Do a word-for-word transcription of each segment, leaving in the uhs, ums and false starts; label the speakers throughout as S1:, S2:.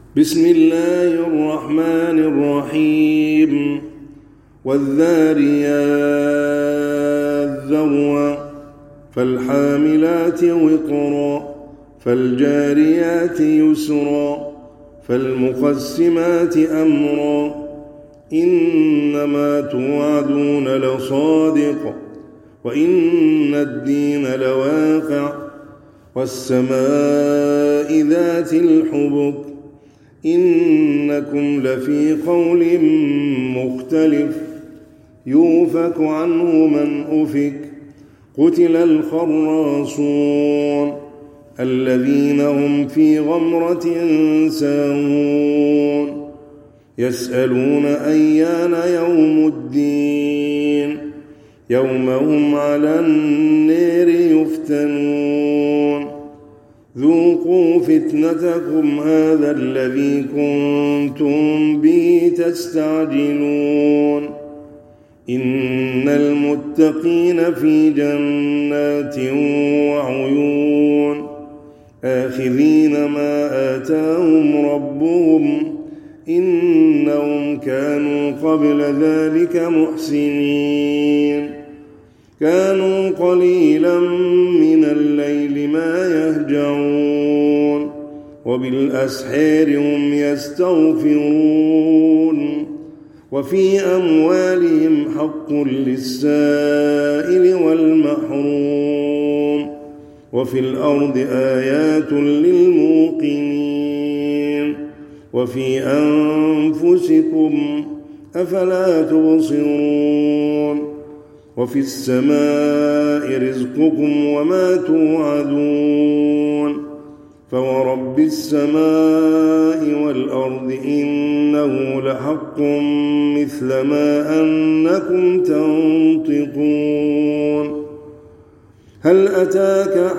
S1: بسم الله الرحمن الرحيم والذاريات ذروا فالحاملات وقرا فالجاريات يسرا فالمقسمات أمرا إنما توعدون لصادق وإن الدين لواقع والسماء ذات الحبك إنكم لفي قول مختلف يؤفك عنه من أفك قتل الخراصون الذين هم في غمرة ساهون يسألون أيان يوم الدين يوم هم على النار يفتنون ذوقوا فتنتكم هذا الذي كنتم به تستعجلون إن المتقين في جنات وعيون آخذين ما آتاهم ربهم إنهم كانوا قبل ذلك محسنين كانوا قليلا من الليل ما يهجعون وبالأسحار هم يستغفرون وفي أموالهم حق للسائل والمحروم وفي الأرض آيات للموقنين وفي أنفسكم أفلا تبصرون وفي السماء رزقكم وما توعدون فورب السماء والأرض إنه لحق مثل ما أنكم تنطقون هل أتاك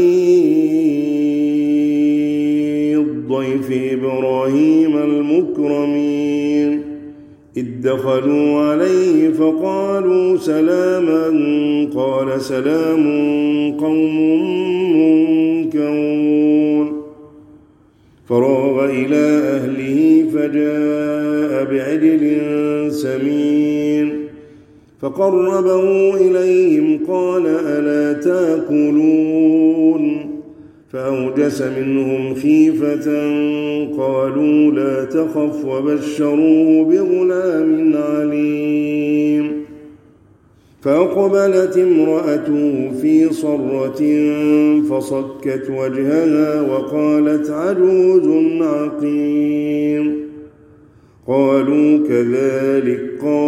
S1: حديث ضيف إبراهيم المكرمين إذ دخلوا عليه فقالوا سلاما قال سلام قوم منكرون فراغ إلى أهله فجاء بعجل سمين فقربه إليهم قال ألا تأكلون فأوجس منهم خيفة قالوا لا تخف وبشروه بغلام عليم فأقبلت امرأته في صرة فصكت وجهها وقالت عجوز عقيم قالوا كذلك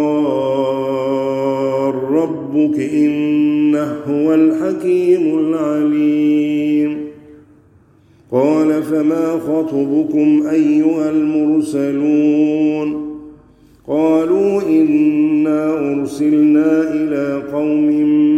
S1: قال ربك إنه هو الحكيم العليم قال فما خطبكم أيها المرسلون قالوا إنا أرسلنا إلى قوم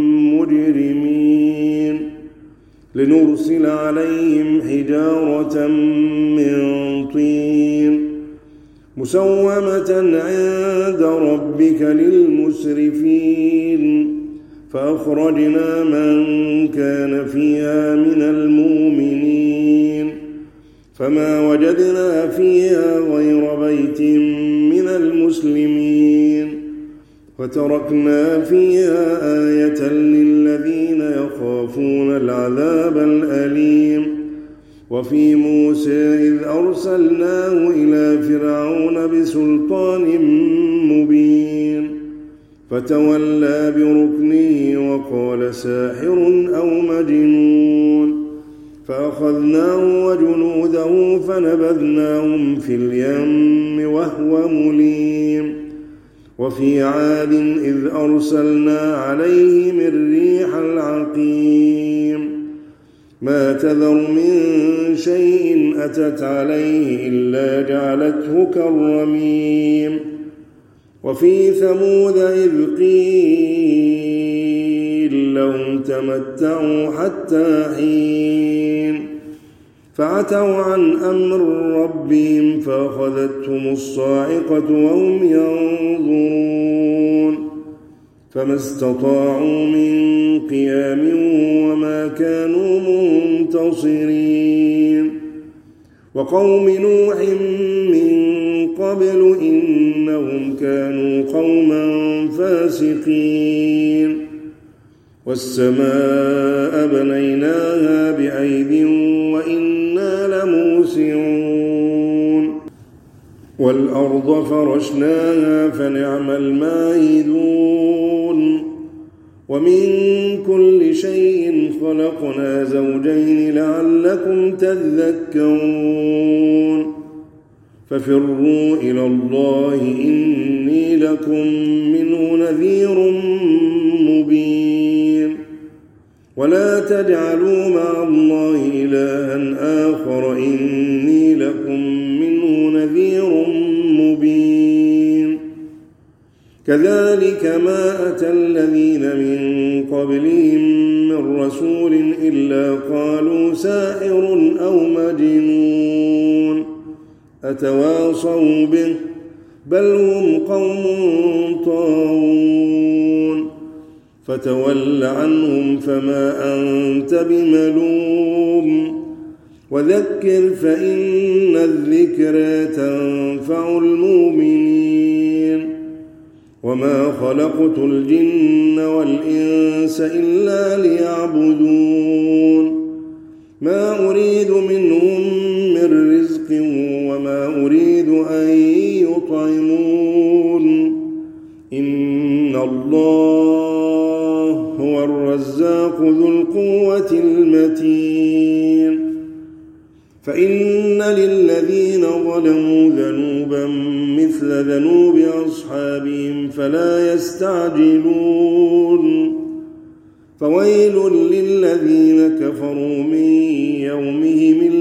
S1: مجرمين لنرسل عليهم حجارة من طين مسومة عند ربك للمسرفين فأخرجنا من كان فيها من المؤمنين فما وجدنا فيها غير بيت من المسلمين وتركنا فيها آية للذين يخافون العذاب الأليم وفي موسى إذ أرسلناه إلى فرعون بسلطان مبين فتولى بركنه وقال ساحر أو مجنون فأخذناه وجنوده فنبذناهم في اليم وهو مليم وفي عاد إذ أرسلنا عليهم الريح العقيم ما تذر من شيء أتت عليه إلا جعلته كالرميم وفي ثمود إذ قيل لهم تمتعوا حتى حين فعتوا عن أمر ربهم فأخذتهم الصاعقة وهم ينظرون فما استطاعوا من قيام وما كانوا منتصرين وقوم نوح من قبل إنهم كانوا قوما فاسقين والسماء بنيناها بأيد وإنا لموسعون والأرض فرشناها فنعم الماهدون ومن كل شيء خلقنا زوجين لعلكم تذكرون ففروا إلى الله إني لكم منه نذير مبين ولا تجعلوا مع الله إلها آخر إني لكم منه نذير مبين كذلك ما أتى الذين من قبلهم من رسول إلا قالوا ساحر أو مجنون أتواصوا به بل هم قوم طاغون فتول عنهم فما أنت بملوم وذكر فإن الذكرى تنفع المؤمنين وما خلقت الجن والإنس إلا ليعبدون ما أريد منهم من رزق وما أريد أن يطعمون إن الله هو الرزاق ذو القوة المتين فإن للذين ظلموا ذنوبا مثل ذنوب أصحابهم فلا يستعجلون فويل للذين كفروا من يومهم